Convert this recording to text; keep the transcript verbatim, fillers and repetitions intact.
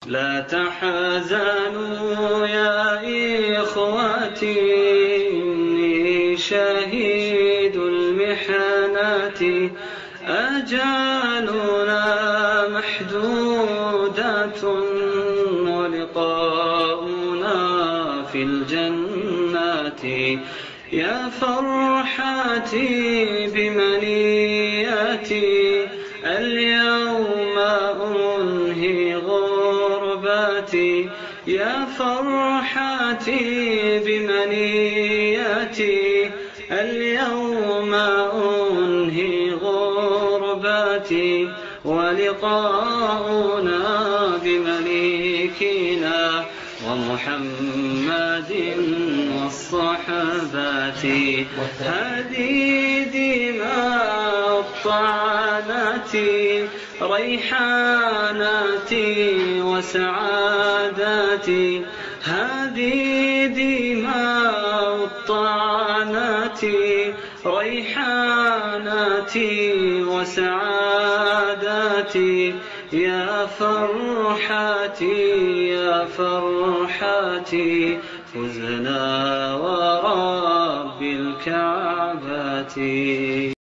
لا تحزنوا يا إخوتي إني شهيد المحنات أجالنا محدودة ولقاؤنا في الجنات يا فرحتي بمنياتي اليوم أنهي غربتي يا فرحتي بمنياتي اليوم أنهي غربتي ولقاؤنا بمليكنا ومحمد والصحابة هذه دماء الطعنات ريحاناتي وسعادتي هذه دماء الطعنات ريحاناتي وسعادتي يا فرحتي يا فرحتي فزنا ورب الكعبة.